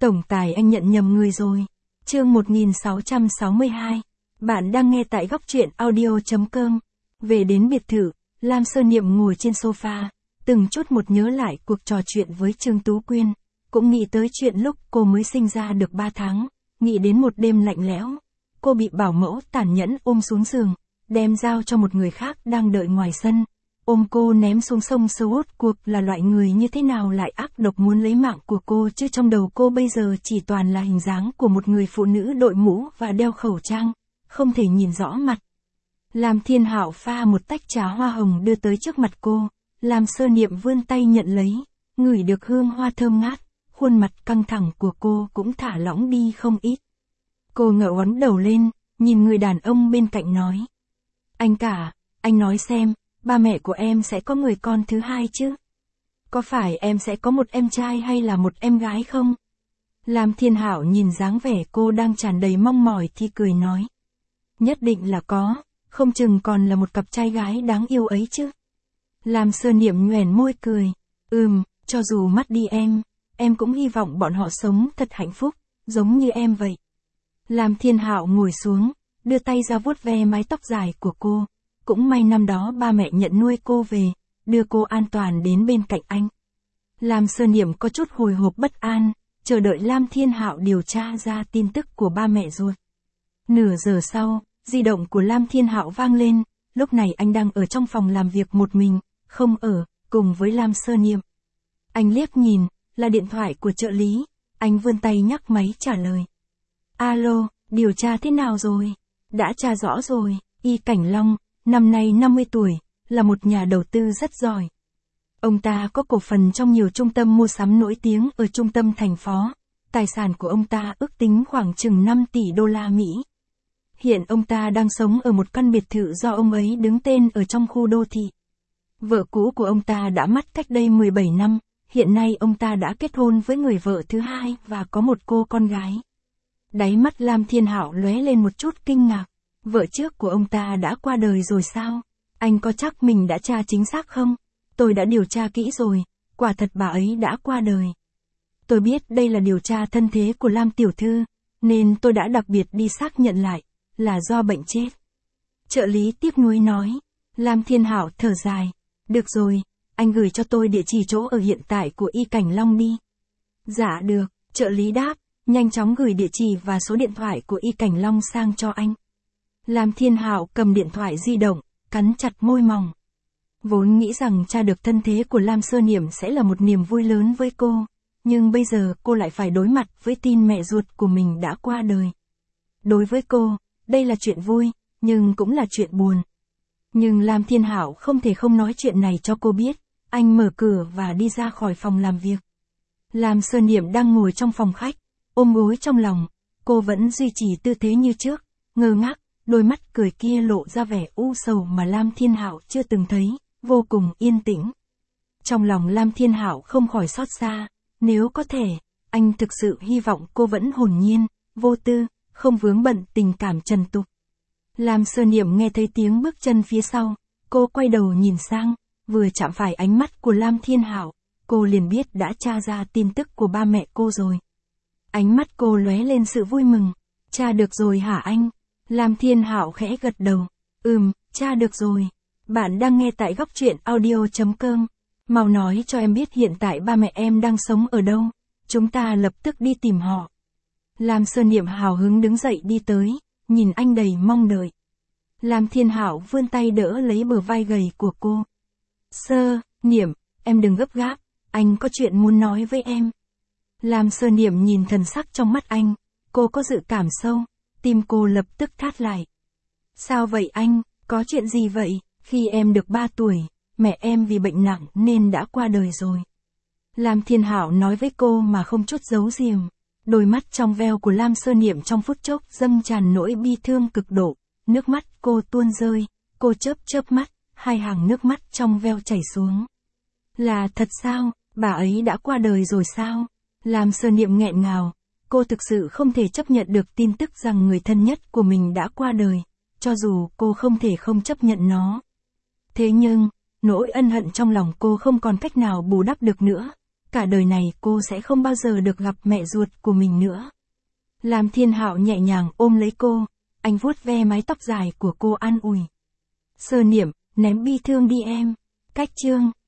Tổng tài anh nhận nhầm người rồi. Chương 1662. Bạn đang nghe tại góc truyện audio.com. Về đến biệt thự, Lam Sơ Niệm ngồi trên sofa, từng chút một nhớ lại cuộc trò chuyện với Trương Tú Quyên, cũng nghĩ tới chuyện lúc cô mới sinh ra được 3 tháng, nghĩ đến một đêm lạnh lẽo, cô bị bảo mẫu tàn nhẫn ôm xuống giường, đem giao cho một người khác đang đợi ngoài sân, ôm cô ném xuống sông rốt cuộc là loại người như thế nào lại ác độc muốn lấy mạng của cô chứ trong đầu cô bây giờ chỉ toàn là hình dáng của một người phụ nữ đội mũ và đeo khẩu trang, không thể nhìn rõ mặt. Lam Thiên Hạo pha một tách trà hoa hồng đưa tới trước mặt cô, Lam Sơ Niệm vươn tay nhận lấy, ngửi được hương hoa thơm ngát, khuôn mặt căng thẳng của cô cũng thả lỏng đi không ít. Cô ngẩng ngẩng đầu lên, nhìn người đàn ông bên cạnh nói. Anh cả, anh nói xem, ba mẹ của em sẽ có người con thứ hai chứ? Có phải em sẽ có một em trai hay là một em gái không? Lam Thiên Hạo nhìn dáng vẻ cô đang tràn đầy mong mỏi thì cười nói. Nhất định là có, không chừng còn là một cặp trai gái đáng yêu ấy chứ. Lam Sơ Niệm nhoẻn môi cười. Cho dù mất đi em cũng hy vọng bọn họ sống thật hạnh phúc, giống như em vậy. Lam Thiên Hạo ngồi xuống, đưa tay ra vuốt ve mái tóc dài của cô. Cũng may năm đó ba mẹ nhận nuôi cô về, đưa cô an toàn đến bên cạnh anh. Lam Sơ Niệm có chút hồi hộp bất an, chờ đợi Lam Thiên Hạo điều tra ra tin tức của ba mẹ ruột. Nửa giờ sau, di động của Lam Thiên Hạo vang lên, lúc này anh đang ở trong phòng làm việc một mình, không ở, cùng với Lam Sơ Niệm. Anh liếc nhìn, là điện thoại của trợ lý, anh vươn tay nhấc máy trả lời. Alo, điều tra thế nào rồi? Đã tra rõ rồi, Y Cảnh Long, năm nay 50 tuổi, là một nhà đầu tư rất giỏi. Ông ta có cổ phần trong nhiều trung tâm mua sắm nổi tiếng ở trung tâm thành phố, tài sản của ông ta ước tính khoảng chừng 5 tỷ đô la Mỹ. Hiện ông ta đang sống ở một căn biệt thự do ông ấy đứng tên ở trong khu đô thị. Vợ cũ của ông ta đã mất cách đây 17 năm, hiện nay ông ta đã kết hôn với người vợ thứ hai và có một cô con gái. Đáy mắt Lam Thiên Hạo lóe lên một chút kinh ngạc, vợ trước của ông ta đã qua đời rồi sao? Anh có chắc mình đã tra chính xác không? Tôi đã điều tra kỹ rồi, quả thật bà ấy đã qua đời. Tôi biết đây là điều tra thân thế của Lam tiểu thư, nên tôi đã đặc biệt đi xác nhận lại, là do bệnh chết. Trợ lý tiếc nuối nói. Lam Thiên Hạo thở dài. Được rồi, anh gửi cho tôi địa chỉ chỗ ở hiện tại của Y Cảnh Long đi. Dạ được, trợ lý đáp, nhanh chóng gửi địa chỉ và số điện thoại của Y Cảnh Long sang cho anh. Lam Thiên Hạo cầm điện thoại di động, cắn chặt môi mỏng. Vốn nghĩ rằng tra được thân thế của Lam Sơ Niệm sẽ là một niềm vui lớn với cô, nhưng bây giờ cô lại phải đối mặt với tin mẹ ruột của mình đã qua đời. Đối với cô, đây là chuyện vui, nhưng cũng là chuyện buồn. Nhưng Lam Thiên Hạo không thể không nói chuyện này cho cô biết, anh mở cửa và đi ra khỏi phòng làm việc. Lam Sơ Niệm đang ngồi trong phòng khách, ôm gối trong lòng, cô vẫn duy trì tư thế như trước, ngơ ngác, đôi mắt cười kia lộ ra vẻ u sầu mà Lam Thiên Hạo chưa từng thấy, vô cùng yên tĩnh. Trong lòng Lam Thiên Hạo không khỏi xót xa, nếu có thể, anh thực sự hy vọng cô vẫn hồn nhiên, vô tư, không vướng bận tình cảm trần tục. Lam Sơ Niệm nghe thấy tiếng bước chân phía sau, cô quay đầu nhìn sang, vừa chạm phải ánh mắt của Lam Thiên Hạo, cô liền biết đã tra ra tin tức của ba mẹ cô rồi. Ánh mắt cô lóe lên sự vui mừng. Tra được rồi hả anh? Lam Thiên Hạo khẽ gật đầu. Tra được rồi. Bạn đang nghe tại góc truyện audio.com. Mau nói cho em biết hiện tại ba mẹ em đang sống ở đâu. Chúng ta lập tức đi tìm họ. Lam Sơ Niệm hào hứng đứng dậy đi tới, nhìn anh đầy mong đợi. Lam Thiên Hạo vươn tay đỡ lấy bờ vai gầy của cô. Sơ Niệm, em đừng gấp gáp, anh có chuyện muốn nói với em. Lam Sơ Niệm nhìn thần sắc trong mắt anh, cô có dự cảm sâu, tim cô lập tức thắt lại. Sao vậy anh, có chuyện gì vậy? Khi em được 3 tuổi, mẹ em vì bệnh nặng nên đã qua đời rồi. Lam Thiên Hạo nói với cô mà không chút giấu giếm. Đôi mắt trong veo của Lam Sơ Niệm trong phút chốc dâng tràn nỗi bi thương cực độ, nước mắt cô tuôn rơi, cô chớp mắt, hai hàng nước mắt trong veo chảy xuống. Là thật sao, bà ấy đã qua đời rồi sao? Lam Sơ Niệm nghẹn ngào, cô thực sự không thể chấp nhận được tin tức rằng người thân nhất của mình đã qua đời, cho dù cô không thể không chấp nhận nó. Thế nhưng, nỗi ân hận trong lòng cô không còn cách nào bù đắp được nữa, cả đời này cô sẽ không bao giờ được gặp mẹ ruột của mình nữa. Lam Thiên Hạo nhẹ nhàng ôm lấy cô, anh vuốt ve mái tóc dài của cô an ủi. Sơ Niệm, ném bi thương đi em. Cách chương